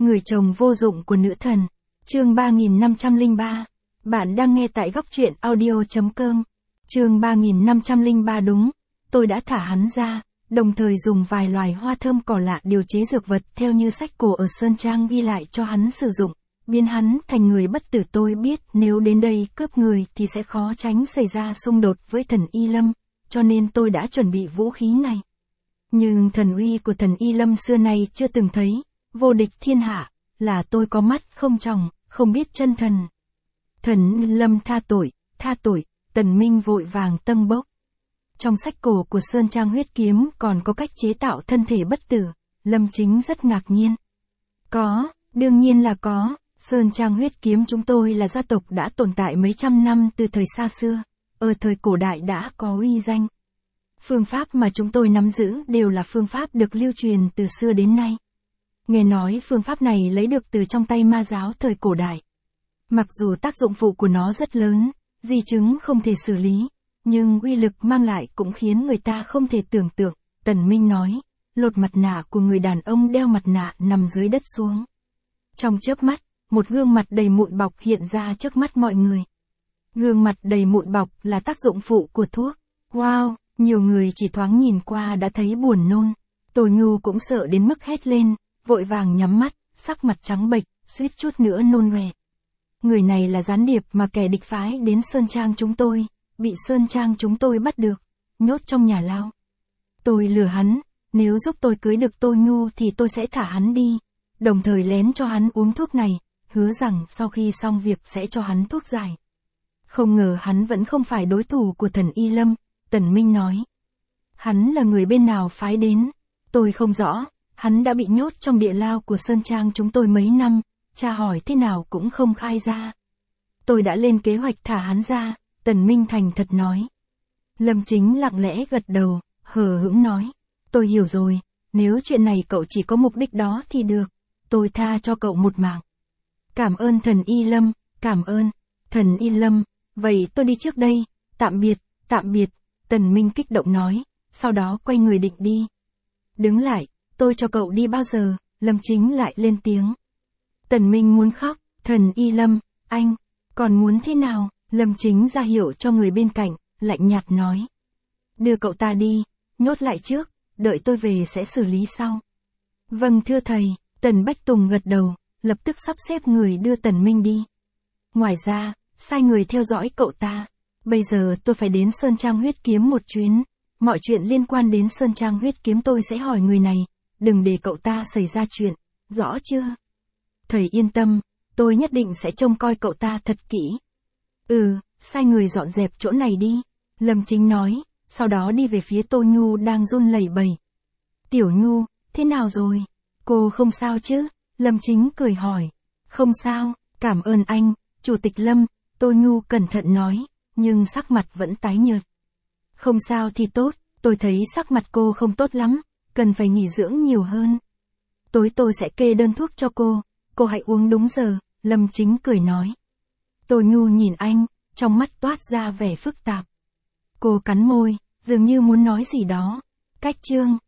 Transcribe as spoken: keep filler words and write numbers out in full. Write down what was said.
Người chồng vô dụng của nữ thần. Chương ba nghìn năm trăm lẻ ba. Bạn đang nghe tại góc truyện audio chấm com. Chương ba nghìn năm trăm lẻ ba đúng. Tôi đã thả hắn ra, đồng thời dùng vài loài hoa thơm cỏ lạ điều chế dược vật theo như sách cổ ở Sơn Trang ghi lại cho hắn sử dụng, biến hắn thành người bất tử. Tôi biết nếu đến đây cướp người thì sẽ khó tránh xảy ra xung đột với thần Y Lâm, cho nên tôi đã chuẩn bị vũ khí này. Nhưng thần uy của thần Y Lâm xưa nay chưa từng thấy, vô địch thiên hạ, là tôi có mắt không tròng, không biết chân thần. Thần Lâm tha tội, tha tội, Tần Minh vội vàng tâng bốc. Trong sách cổ của Sơn Trang huyết kiếm còn có cách chế tạo thân thể bất tử, Lâm Chính rất ngạc nhiên. Có, đương nhiên là có, Sơn Trang huyết kiếm chúng tôi là gia tộc đã tồn tại mấy trăm năm từ thời xa xưa, ở thời cổ đại đã có uy danh. Phương pháp mà chúng tôi nắm giữ đều là phương pháp được lưu truyền từ xưa đến nay. Nghe nói phương pháp này lấy được từ trong tay ma giáo thời cổ đại. Mặc dù tác dụng phụ của nó rất lớn, di chứng không thể xử lý, nhưng uy lực mang lại cũng khiến người ta không thể tưởng tượng. Tần Minh nói, lột mặt nạ của người đàn ông đeo mặt nạ nằm dưới đất xuống. Trong chớp mắt, một gương mặt đầy mụn bọc hiện ra trước mắt mọi người. Gương mặt đầy mụn bọc là tác dụng phụ của thuốc. Wow, nhiều người chỉ thoáng nhìn qua đã thấy buồn nôn. Tô Nhu cũng sợ đến mức hét lên, vội vàng nhắm mắt, sắc mặt trắng bệch, suýt chút nữa nôn ọe. Người này là gián điệp mà kẻ địch phái đến Sơn Trang chúng tôi, bị Sơn Trang chúng tôi bắt được, nhốt trong nhà lao. Tôi lừa hắn, nếu giúp tôi cưới được Tô Nhu thì tôi sẽ thả hắn đi, đồng thời lén cho hắn uống thuốc này, hứa rằng sau khi xong việc sẽ cho hắn thuốc giải. Không ngờ hắn vẫn không phải đối thủ của thần Y Lâm, Tần Minh nói. Hắn là người bên nào phái đến? Tôi không rõ, hắn đã bị nhốt trong địa lao của Sơn Trang chúng tôi mấy năm, tra hỏi thế nào cũng không khai ra. Tôi đã lên kế hoạch thả hắn ra, Tần Minh thành thật nói. Lâm Chính lặng lẽ gật đầu, hờ hững nói. Tôi hiểu rồi, nếu chuyện này cậu chỉ có mục đích đó thì được, tôi tha cho cậu một mạng. Cảm ơn thần Y Lâm, cảm ơn, thần Y Lâm, vậy tôi đi trước đây, tạm biệt, tạm biệt, Tần Minh kích động nói, sau đó quay người định đi. Đứng lại, tôi cho cậu đi bao giờ, Lâm Chính lại lên tiếng. Tần Minh muốn khóc, thần Y Lâm, anh, còn muốn thế nào, Lâm Chính ra hiệu cho người bên cạnh, lạnh nhạt nói. Đưa cậu ta đi, nhốt lại trước, đợi tôi về sẽ xử lý sau. Vâng thưa thầy, Tần Bách Tùng gật đầu, lập tức sắp xếp người đưa Tần Minh đi. Ngoài ra, sai người theo dõi cậu ta. Bây giờ tôi phải đến Sơn Trang huyết kiếm một chuyến, mọi chuyện liên quan đến Sơn Trang huyết kiếm tôi sẽ hỏi người này, đừng để cậu ta xảy ra chuyện, rõ chưa? Thầy yên tâm, tôi nhất định sẽ trông coi cậu ta thật kỹ. Ừ, sai người dọn dẹp chỗ này đi, Lâm Chính nói, sau đó đi về phía Tô Nhu đang run lẩy bẩy. Tiểu Nhu, thế nào rồi? Cô không sao chứ? Lâm Chính cười hỏi. Không sao, cảm ơn anh, Chủ tịch Lâm, Tô Nhu cẩn thận nói, nhưng sắc mặt vẫn tái nhợt. Không sao thì tốt, tôi thấy sắc mặt cô không tốt lắm, cần phải nghỉ dưỡng nhiều hơn. Tối tôi sẽ kê đơn thuốc cho cô, cô hãy uống đúng giờ, Lâm Chính cười nói. Tô Nhu nhìn anh, trong mắt toát ra vẻ phức tạp. Cô cắn môi, dường như muốn nói gì đó. Cách chương,